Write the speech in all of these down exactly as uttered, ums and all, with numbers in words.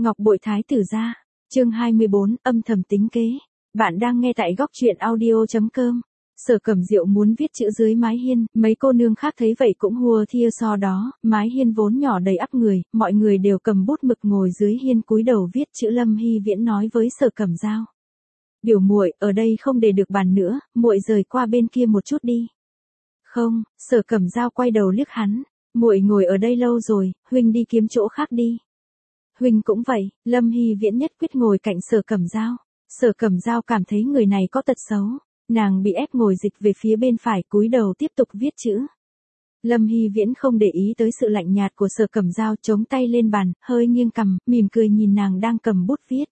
Ngọc Bội Thái tử gia, chương hai mươi bốn, âm thầm tính kế. Bạn đang nghe tại góc truyện audio chấm com. Sở Cẩm Diệu muốn viết chữ dưới mái hiên, mấy cô nương khác thấy vậy cũng hùa thia so đó, mái hiên vốn nhỏ đầy ắp người, mọi người đều cầm bút mực ngồi dưới hiên cúi đầu viết chữ. Lâm Hy Viễn nói với Sở Cẩm Dao: "Biểu muội, ở đây không để được bàn nữa, muội rời qua bên kia một chút đi." "Không." Sở Cẩm Dao quay đầu liếc hắn, "Muội ngồi ở đây lâu rồi, huynh đi kiếm chỗ khác đi." "Huynh cũng vậy." Lâm Hy Viễn nhất quyết ngồi cạnh Sở Cẩm Dao. Sở Cẩm Dao cảm thấy người này có tật xấu, nàng bị ép ngồi dịch về phía bên phải, cúi đầu tiếp tục viết chữ. Lâm Hy Viễn không để ý tới sự lạnh nhạt của Sở Cẩm Dao, chống tay lên bàn, hơi nghiêng cằm, mỉm cười nhìn nàng đang cầm bút viết.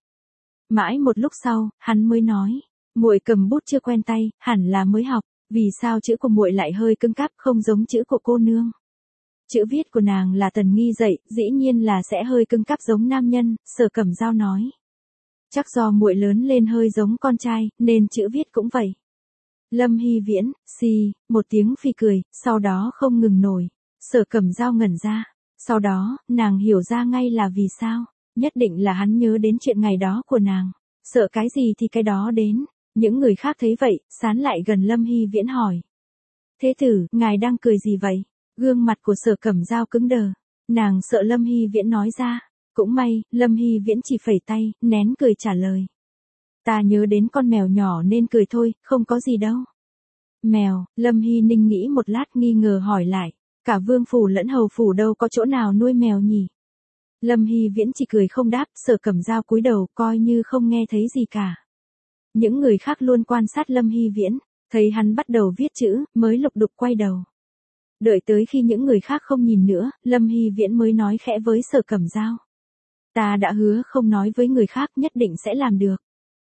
Mãi một lúc sau, hắn mới nói: "Muội cầm bút chưa quen tay, hẳn là mới học, vì sao chữ của muội lại hơi cứng cáp, không giống chữ của cô nương?" Chữ viết của nàng là Tần Nghi dạy, dĩ nhiên là sẽ hơi cứng cáp giống nam nhân. Sở Cẩm Dao nói: "Chắc do muội lớn lên hơi giống con trai, nên chữ viết cũng vậy." Lâm Hy Viễn, xì, một tiếng phì cười, sau đó không ngừng nổi. Sở Cẩm Dao ngẩn ra, sau đó, nàng hiểu ra ngay là vì sao, nhất định là hắn nhớ đến chuyện ngày đó của nàng, sợ cái gì thì cái đó đến. Những người khác thấy vậy, sán lại gần Lâm Hy Viễn hỏi: "Thế tử, ngài đang cười gì vậy?" Gương mặt của Sở Cẩm Dao cứng đờ, nàng sợ Lâm Hy Viễn nói ra. Cũng may, Lâm Hy Viễn chỉ phẩy tay, nén cười trả lời: "Ta nhớ đến con mèo nhỏ nên cười thôi, không có gì đâu." "Mèo?" Lâm Hy Ninh nghĩ một lát nghi ngờ hỏi lại: "Cả vương phủ lẫn hầu phủ đâu có chỗ nào nuôi mèo nhỉ?" Lâm Hy Viễn chỉ cười không đáp. Sở Cẩm Dao cúi đầu coi như không nghe thấy gì cả. Những người khác luôn quan sát Lâm Hy Viễn, thấy hắn bắt đầu viết chữ, mới lục đục quay đầu. Đợi tới khi những người khác không nhìn nữa, Lâm Hy Viễn mới nói khẽ với Sở Cẩm Dao: "Ta đã hứa không nói với người khác, nhất định sẽ làm được."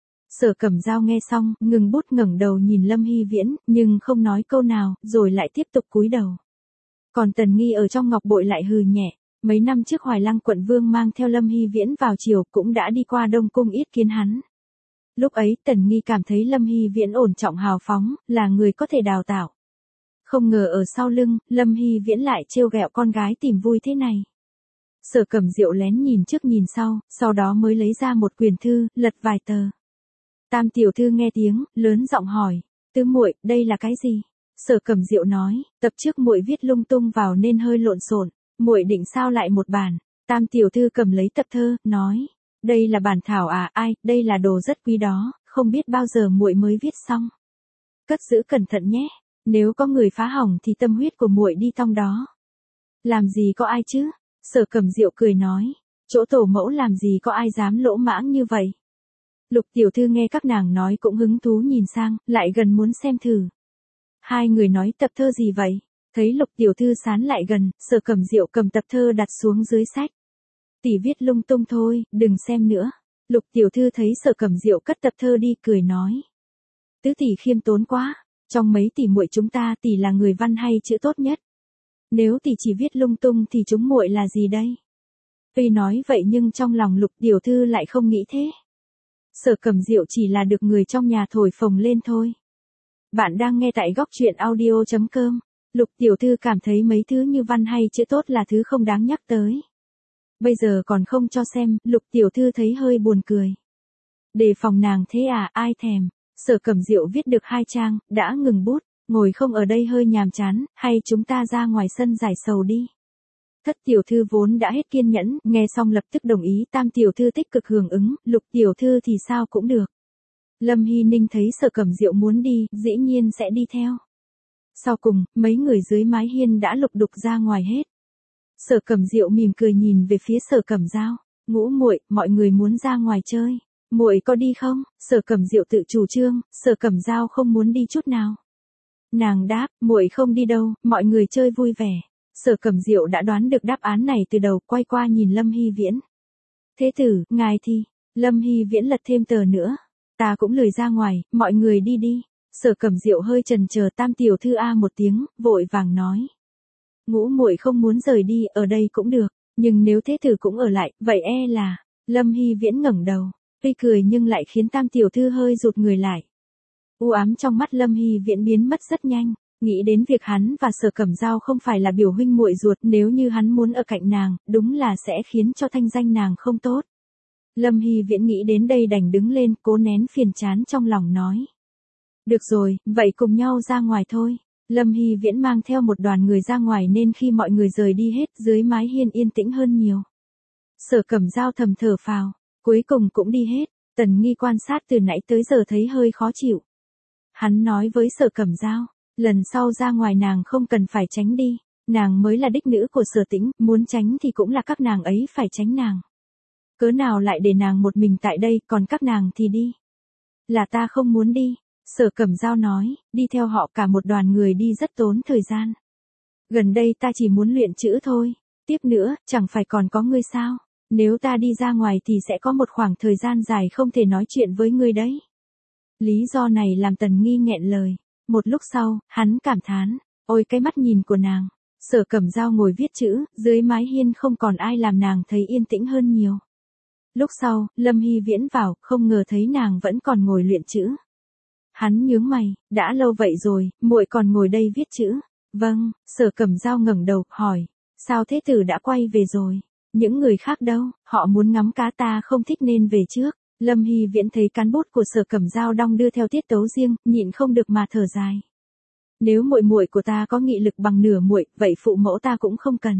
Sở Cẩm Dao nghe xong, ngừng bút ngẩng đầu nhìn Lâm Hy Viễn, nhưng không nói câu nào, rồi lại tiếp tục cúi đầu. Còn Tần Nghi ở trong Ngọc Bội lại hừ nhẹ. Mấy năm trước Hoài Lăng quận vương mang theo Lâm Hy Viễn vào triều, cũng đã đi qua Đông Cung yết kiến hắn. Lúc ấy Tần Nghi cảm thấy Lâm Hy Viễn ổn trọng hào phóng, là người có thể đào tạo. Không ngờ ở sau lưng, Lâm Hy Viễn lại trêu ghẹo con gái tìm vui thế này. Sở Cẩm Diệu lén nhìn trước nhìn sau, sau đó mới lấy ra một quyển thư, lật vài tờ. Tam tiểu thư nghe tiếng, lớn giọng hỏi: "Tứ muội, đây là cái gì?" Sở Cẩm Diệu nói: "Tập trước muội viết lung tung vào nên hơi lộn xộn, muội định sao lại một bản." Tam tiểu thư cầm lấy tập thơ, nói: "Đây là bản thảo à? Ai, đây là đồ rất quý đó, không biết bao giờ muội mới viết xong. Cất giữ cẩn thận nhé, nếu có người phá hỏng thì tâm huyết của muội đi tong đó." "Làm gì có ai chứ?" Sở Cẩm Diệu cười nói: "Chỗ tổ mẫu làm gì có ai dám lỗ mãng như vậy." Lục tiểu thư nghe các nàng nói cũng hứng thú nhìn sang, lại gần muốn xem thử. Hai người nói: "Tập thơ gì vậy?" Thấy Lục tiểu thư sán lại gần, Sở Cẩm Diệu cầm tập thơ đặt xuống dưới sách. "Tỷ viết lung tung thôi, đừng xem nữa." Lục tiểu thư thấy Sở Cẩm Diệu cất tập thơ đi, cười nói: "Tứ tỷ khiêm tốn quá, trong mấy tỷ muội chúng ta tỷ là người văn hay chữ tốt nhất. Nếu tỷ chỉ viết lung tung thì chúng muội là gì đây?" Tuy nói vậy nhưng trong lòng Lục tiểu thư lại không nghĩ thế. Sở Cẩm Diệu chỉ là được người trong nhà thổi phồng lên thôi. Bạn đang nghe tại góc truyện audio chấm com. Lục tiểu thư cảm thấy mấy thứ như văn hay chữ tốt là thứ không đáng nhắc tới. Bây giờ còn không cho xem, Lục tiểu thư thấy hơi buồn cười. Đề phòng nàng thế à, ai thèm. Sở Cẩm Diệu viết được hai trang, đã ngừng bút, ngồi không ở đây hơi nhàm chán, hay chúng ta ra ngoài sân giải sầu đi. Thất tiểu thư vốn đã hết kiên nhẫn, nghe xong lập tức đồng ý. Tam tiểu thư tích cực hưởng ứng, Lục tiểu thư thì sao cũng được. Lâm Hy Ninh thấy Sở Cẩm Diệu muốn đi, dĩ nhiên sẽ đi theo. Sau cùng, mấy người dưới mái hiên đã lục đục ra ngoài hết. Sở Cẩm Diệu mỉm cười nhìn về phía Sở Cẩm Dao: "Ngũ muội, mọi người muốn ra ngoài chơi, muội có đi không?" Sở Cẩm Diệu tự chủ trương, Sở Cẩm Dao không muốn đi chút nào. Nàng đáp: "Muội không đi đâu, mọi người chơi vui vẻ." Sở Cẩm Diệu đã đoán được đáp án này từ đầu, quay qua nhìn Lâm Hy Viễn: "Thế tử, ngài thì?" Lâm Hy Viễn lật thêm tờ nữa: "Ta cũng lười ra ngoài, mọi người đi đi." Sở Cẩm Diệu hơi chần chờ. Tam tiểu thư a một tiếng, vội vàng nói: "Ngũ muội không muốn rời đi, ở đây cũng được, nhưng nếu thế tử cũng ở lại, vậy e là..." Lâm Hy Viễn ngẩng đầu, tuy cười nhưng lại khiến Tam tiểu thư hơi rụt người lại. U ám trong mắt Lâm Hy Viễn biến mất rất nhanh, nghĩ đến việc hắn và Sở Cẩm Dao không phải là biểu huynh muội ruột, nếu như hắn muốn ở cạnh nàng, đúng là sẽ khiến cho thanh danh nàng không tốt. Lâm Hy Viễn nghĩ đến đây đành đứng lên, cố nén phiền chán trong lòng nói. Được rồi, vậy cùng nhau ra ngoài thôi. Lâm Hy Viễn mang theo một đoàn người ra ngoài nên khi mọi người rời đi hết, dưới mái hiên yên tĩnh hơn nhiều. Sở Cẩm Dao thầm thở phào, cuối cùng cũng đi hết. Tần Nghi quan sát từ nãy tới giờ thấy hơi khó chịu. Hắn nói với Sở Cẩm Dao, lần sau ra ngoài nàng không cần phải tránh đi, nàng mới là đích nữ của Sở Tĩnh, muốn tránh thì cũng là các nàng ấy phải tránh nàng. Cớ nào lại để nàng một mình tại đây, còn các nàng thì đi. Là ta không muốn đi, Sở Cẩm Dao nói, đi theo họ cả một đoàn người đi rất tốn thời gian. Gần đây ta chỉ muốn luyện chữ thôi, tiếp nữa, chẳng phải còn có ngươi sao, nếu ta đi ra ngoài thì sẽ có một khoảng thời gian dài không thể nói chuyện với ngươi đấy. Lý do này làm Tần Nghi nghẹn lời, một lúc sau, hắn cảm thán, ôi cái mắt nhìn của nàng. Sở Cẩm Dao ngồi viết chữ, dưới mái hiên không còn ai làm nàng thấy yên tĩnh hơn nhiều. Lúc sau, Lâm Hy Viễn vào, không ngờ thấy nàng vẫn còn ngồi luyện chữ. Hắn nhướng mày, đã lâu vậy rồi, muội còn ngồi đây viết chữ. Vâng, Sở Cẩm Dao ngẩng đầu, hỏi, sao thế tử đã quay về rồi? Những người khác đâu, họ muốn ngắm cá ta không thích nên về trước. Lâm Hy Viễn thấy cán bút của Sở Cẩm Dao đong đưa theo tiết tấu riêng, nhịn không được mà thở dài. Nếu muội muội của ta có nghị lực bằng nửa muội, vậy phụ mẫu ta cũng không cần.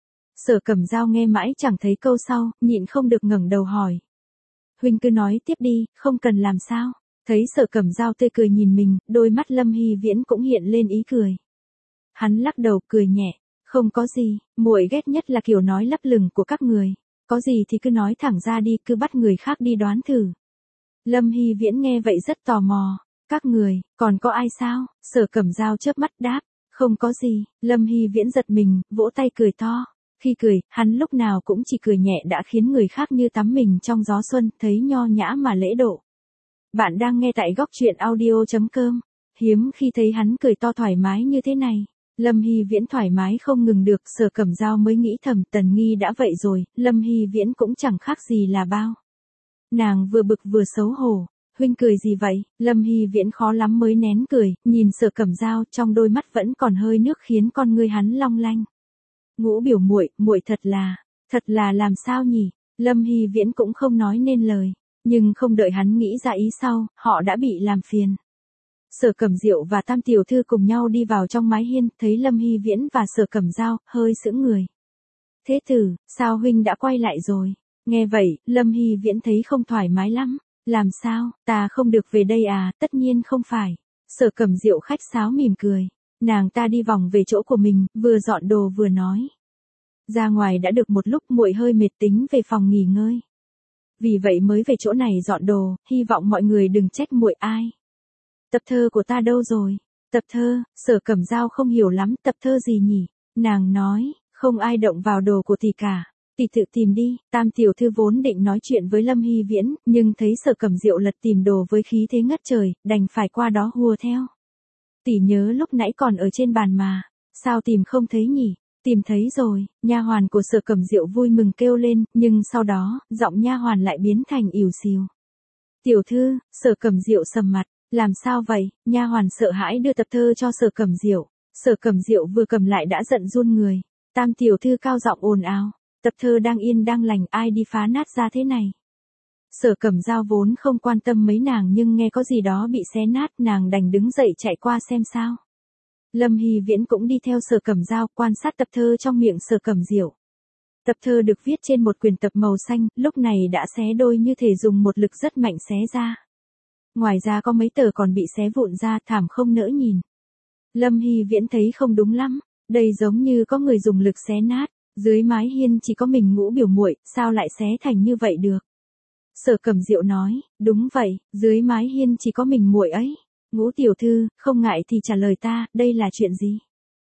Sở Cẩm Dao nghe mãi chẳng thấy câu sau, nhịn không được ngẩng đầu hỏi. Huynh cứ nói tiếp đi, không cần làm sao? Thấy Sở Cẩm Dao tươi cười nhìn mình, đôi mắt Lâm Hy Viễn cũng hiện lên ý cười. Hắn lắc đầu cười nhẹ, không có gì, muội ghét nhất là kiểu nói lấp lửng của các người. Có gì thì cứ nói thẳng ra đi, cứ bắt người khác đi đoán thử. Lâm Hy Viễn nghe vậy rất tò mò. Các người, còn có ai sao? Sở Cẩm Dao chớp mắt đáp, không có gì. Lâm Hy Viễn giật mình, vỗ tay cười to. Khi cười, hắn lúc nào cũng chỉ cười nhẹ đã khiến người khác như tắm mình trong gió xuân, thấy nho nhã mà lễ độ. Bạn đang nghe tại góc truyện audio chấm com. Hiếm khi thấy hắn cười to thoải mái như thế này. Lâm Hy Viễn thoải mái không ngừng được, Sở Cẩm Dao mới nghĩ thầm Tần Nghi đã vậy rồi, Lâm Hy Viễn cũng chẳng khác gì là bao. Nàng vừa bực vừa xấu hổ. Huynh cười gì vậy? Lâm Hy Viễn khó lắm mới nén cười, nhìn Sở Cẩm Dao, trong đôi mắt vẫn còn hơi nước khiến con ngươi hắn long lanh. Ngũ biểu muội, muội thật là, thật là làm sao nhỉ? Lâm Hy Viễn cũng không nói nên lời, nhưng không đợi hắn nghĩ ra ý sau, họ đã bị làm phiền. Sở Cẩm Diệu và Tam tiểu thư cùng nhau đi vào trong mái hiên, thấy Lâm Hy Viễn và Sở Cẩm Dao, hơi sững người. Thế tử, sao huynh đã quay lại rồi? Nghe vậy, Lâm Hy Viễn thấy không thoải mái lắm. Làm sao, ta không được về đây à? Tất nhiên không phải. Sở Cẩm Diệu khách sáo mỉm cười. Nàng ta đi vòng về chỗ của mình, vừa dọn đồ vừa nói. Ra ngoài đã được một lúc, muội hơi mệt tính về phòng nghỉ ngơi. Vì vậy mới về chỗ này dọn đồ, hy vọng mọi người đừng trách muội. Ai. Tập thơ của ta đâu rồi? Tập thơ, Sở Cẩm Dao không hiểu lắm, tập thơ gì nhỉ? Nàng nói, không ai động vào đồ của tỷ cả. Tỷ tự tìm đi. Tam tiểu thư vốn định nói chuyện với Lâm Hy Viễn, nhưng thấy Sở Cẩm Diệu lật tìm đồ với khí thế ngất trời, đành phải qua đó hùa theo. Tỷ nhớ lúc nãy còn ở trên bàn mà, sao tìm không thấy nhỉ? Tìm thấy rồi. Nha hoàn của Sở Cẩm Diệu vui mừng kêu lên, nhưng sau đó, giọng nha hoàn lại biến thành ỉu xìu. Tiểu thư, Sở Cẩm Diệu sầm mặt, làm sao vậy? Nha hoàn sợ hãi đưa tập thơ cho Sở Cẩm Diệu. Sở Cẩm Diệu vừa cầm lại đã giận run người. Tam tiểu thư cao giọng ồn ào. Tập thơ đang yên đang lành, ai đi phá nát ra thế này? Sở Cẩm Dao vốn không quan tâm mấy nàng nhưng nghe có gì đó bị xé nát, nàng đành đứng dậy chạy qua xem sao. Lâm Hy Viễn cũng đi theo Sở Cẩm Dao quan sát tập thơ trong miệng Sở Cẩm Diệu. Tập thơ được viết trên một quyển tập màu xanh, lúc này đã xé đôi như thể dùng một lực rất mạnh xé ra. Ngoài ra có mấy tờ còn bị xé vụn ra, thảm không nỡ nhìn. Lâm Hy Viễn thấy không đúng lắm, đây giống như có người dùng lực xé nát. Dưới mái hiên chỉ có mình Ngũ biểu muội, sao lại xé thành như vậy được? Sở Cẩm Diệu nói, đúng vậy, dưới mái hiên chỉ có mình muội ấy. Ngũ tiểu thư, không ngại thì trả lời ta, đây là chuyện gì?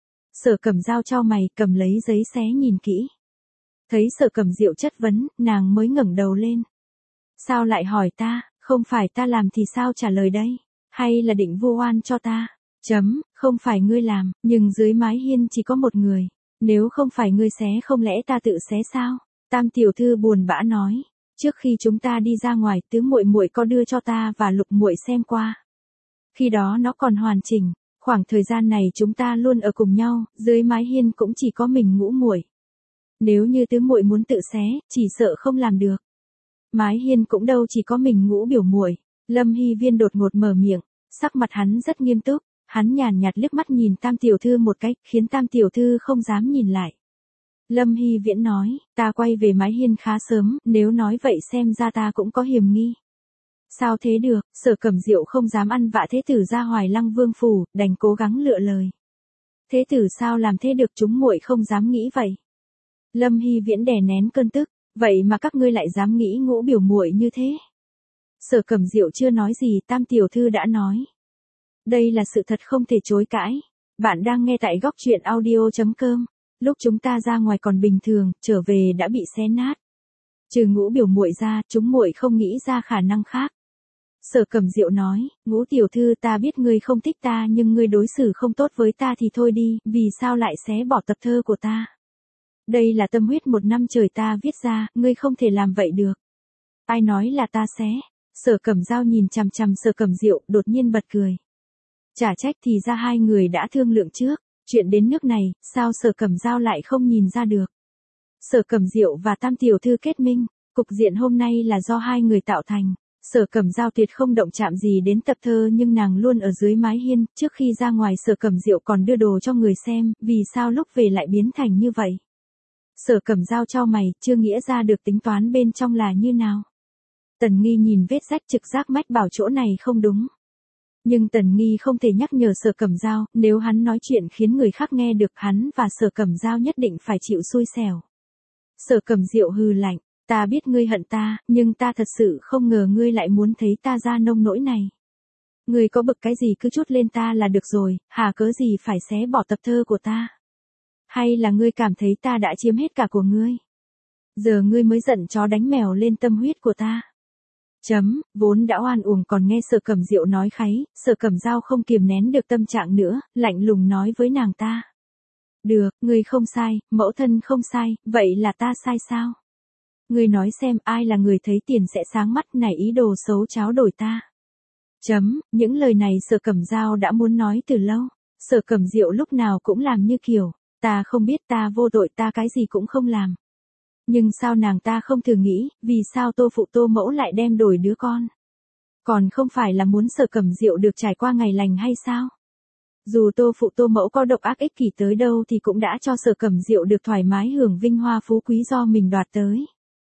Sở Cẩm Dao chau mày, cầm lấy giấy xé nhìn kỹ. Thấy Sở Cẩm Diệu chất vấn, nàng mới ngẩng đầu lên. Sao lại hỏi ta, không phải ta làm thì sao trả lời đây? Hay là định vu oan cho ta? Chấm, không phải ngươi làm, nhưng dưới mái hiên chỉ có một người. Nếu không phải ngươi xé không lẽ ta tự xé sao? Tam tiểu thư buồn bã nói, trước khi chúng ta đi ra ngoài, tứ muội muội có đưa cho ta và Lục muội xem qua. Khi đó nó còn hoàn chỉnh, khoảng thời gian này chúng ta luôn ở cùng nhau, dưới mái hiên cũng chỉ có mình Ngũ muội. Nếu như tứ muội muốn tự xé, chỉ sợ không làm được. Mái hiên cũng đâu chỉ có mình Ngũ biểu muội. Lâm Hy Viên đột ngột mở miệng, sắc mặt hắn rất nghiêm túc, hắn nhàn nhạt liếc mắt nhìn Tam tiểu thư một cái, khiến Tam tiểu thư không dám nhìn lại. Lâm Hy Viễn nói, ta quay về mái hiên khá sớm, nếu nói vậy xem ra ta cũng có hiểm nghi. Sao thế được, Sở Cẩm Diệu không dám ăn vạ thế tử ra Hoài Lăng Vương phủ, đành cố gắng lựa lời. Thế tử sao làm thế được, chúng muội không dám nghĩ vậy. Lâm Hy Viễn đè nén cơn tức, vậy mà các ngươi lại dám nghĩ Ngũ biểu muội như thế. Sở Cẩm Diệu chưa nói gì, Tam tiểu thư đã nói. Đây là sự thật không thể chối cãi. Bạn đang nghe tại góc truyện audio.com. Lúc chúng ta ra ngoài còn bình thường, trở về đã bị xé nát. Trừ Ngũ biểu muội ra, chúng muội không nghĩ ra khả năng khác. Sở Cẩm Diệu nói, Ngũ tiểu thư ta biết ngươi không thích ta nhưng ngươi đối xử không tốt với ta thì thôi đi, vì sao lại xé bỏ tập thơ của ta. Đây là tâm huyết một năm trời ta viết ra, ngươi không thể làm vậy được. Ai nói là ta xé? Sở Cẩm Dao nhìn chằm chằm Sở Cẩm Diệu, đột nhiên bật cười. Chả trách thì ra hai người đã thương lượng trước, chuyện đến nước này, sao Sở Cẩm Dao lại không nhìn ra được. Sở Cẩm Diệu và Tam tiểu thư kết minh, cục diện hôm nay là do hai người tạo thành. Sở Cẩm Dao tuyệt không động chạm gì đến tập thơ nhưng nàng luôn ở dưới mái hiên, trước khi ra ngoài Sở Cẩm Diệu còn đưa đồ cho người xem, vì sao lúc về lại biến thành như vậy. Sở Cẩm Dao chau mày, chưa nghĩa ra được tính toán bên trong là như nào. Tần Nghi nhìn vết rách trực giác mách bảo chỗ này không đúng. Nhưng Tần Nghi không thể nhắc nhở Sở Cẩm Dao, nếu hắn nói chuyện khiến người khác nghe được hắn và Sở Cẩm Dao nhất định phải chịu xui xẻo. Sở Cẩm Diệu hừ lạnh, ta biết ngươi hận ta, nhưng ta thật sự không ngờ ngươi lại muốn thấy ta ra nông nỗi này. Ngươi có bực cái gì cứ chút lên ta là được rồi, hà cớ gì phải xé bỏ tập thơ của ta. Hay là ngươi cảm thấy ta đã chiếm hết cả của ngươi. Giờ ngươi mới giận chó đánh mèo lên tâm huyết của ta. Chấm, vốn đã oan uổng còn nghe Sở Cẩm Diệu nói kháy, Sở Cẩm Dao không kiềm nén được tâm trạng nữa, lạnh lùng nói với nàng ta. Được, ngươi không sai, mẫu thân không sai, vậy là ta sai sao? Ngươi nói xem ai là người thấy tiền sẽ sáng mắt nảy ý đồ xấu cháo đổi ta. Chấm, những lời này Sở Cẩm Dao đã muốn nói từ lâu. Sở Cẩm Diệu lúc nào cũng làm như kiểu, ta không biết ta vô tội ta cái gì cũng không làm. Nhưng sao nàng ta không thử nghĩ, vì sao Tô phụ Tô mẫu lại đem đổi đứa con? Còn không phải là muốn Sở Cẩm Diệu được trải qua ngày lành hay sao? Dù Tô phụ Tô mẫu có độc ác ích kỷ tới đâu thì cũng đã cho Sở Cẩm Diệu được thoải mái hưởng vinh hoa phú quý do mình đoạt tới.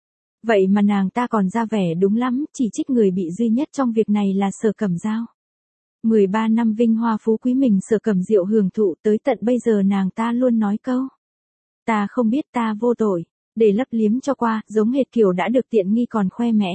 Vậy mà nàng ta còn ra vẻ đúng lắm, chỉ trích người bị duy nhất trong việc này là Sở Cẩm Dao. mười ba năm vinh hoa phú quý mình Sở Cẩm Diệu hưởng thụ tới tận bây giờ nàng ta luôn nói câu. Ta không biết ta vô tội, để lấp liếm cho qua, giống hệt kiểu đã được tiện nghi còn khoe mẽ.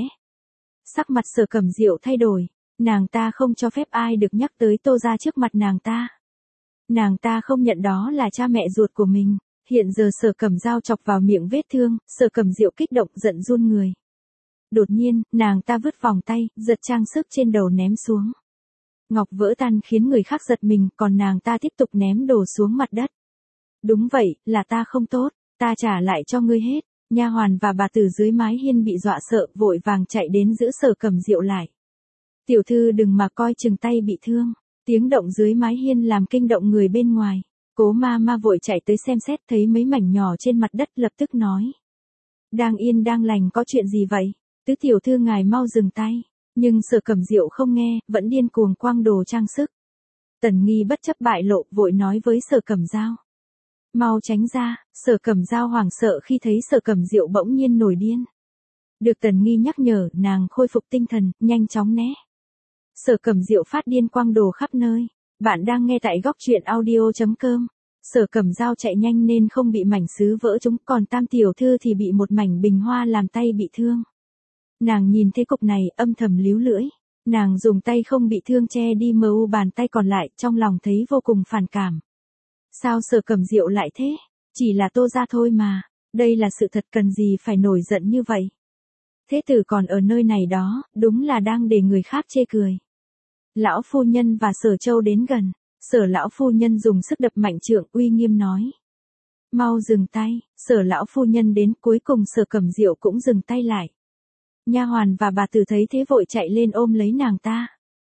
Sắc mặt Sở Cẩm Diệu thay đổi, nàng ta không cho phép ai được nhắc tới Tô gia trước mặt nàng ta. Nàng ta không nhận đó là cha mẹ ruột của mình. Hiện giờ Sở Cẩm Dao chọc vào miệng vết thương, Sở Cẩm Diệu kích động giận run người. Đột nhiên, nàng ta vứt vòng tay, giật trang sức trên đầu ném xuống. Ngọc vỡ tan khiến người khác giật mình, còn nàng ta tiếp tục ném đồ xuống mặt đất. Đúng vậy, là ta không tốt, ta trả lại cho ngươi hết. Nha hoàn và bà tử dưới mái hiên bị dọa sợ, vội vàng chạy đến giữ Sở Cẩm Diệu lại. Tiểu thư đừng mà coi chừng tay bị thương. Tiếng động dưới mái hiên làm kinh động người bên ngoài. Cố ma ma vội chạy tới xem xét thấy mấy mảnh nhỏ trên mặt đất lập tức nói. Đang yên đang lành có chuyện gì vậy? Tứ tiểu thư ngài mau dừng tay. Nhưng Sở Cẩm Diệu không nghe, vẫn điên cuồng quăng đồ trang sức. Tần Nghi bất chấp bại lộ vội nói với Sở Cẩm Dao. Mau tránh ra, Sở Cẩm Dao hoảng sợ khi thấy Sở Cẩm Diệu bỗng nhiên nổi điên. Được Tần Nghi nhắc nhở, nàng khôi phục tinh thần, nhanh chóng né. Sở Cẩm Diệu phát điên quăng đồ khắp nơi. Bạn đang nghe tại góc truyện audio.com. Sở Cẩm Dao chạy nhanh nên không bị mảnh sứ vỡ chúng, còn Tam tiểu thư thì bị một mảnh bình hoa làm tay bị thương. Nàng nhìn thấy cục này âm thầm líu lưỡi. Nàng dùng tay không bị thương che đi mờ u bàn tay còn lại, trong lòng thấy vô cùng phản cảm. Sao Sở Cẩm Diệu lại thế? Chỉ là Tô gia thôi mà. Đây là sự thật, cần gì phải nổi giận như vậy? Thế tử còn ở nơi này đó, đúng là đang để người khác chê cười. Lão phu nhân và Sở Châu đến gần. Sở lão phu nhân dùng sức đập mạnh trượng uy nghiêm nói. Mau dừng tay, Sở lão phu nhân đến, cuối cùng Sở Cẩm Diệu cũng dừng tay lại. Nha hoàn và bà tử thấy thế vội chạy lên ôm lấy nàng ta.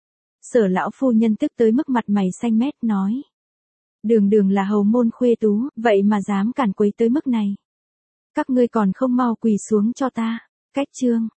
Sở lão phu nhân tức tới mức mặt mày xanh mét nói. Đường đường là hầu môn khuê tú, vậy mà dám cản quấy tới mức này. Các ngươi còn không mau quỳ xuống cho ta. Cách chương.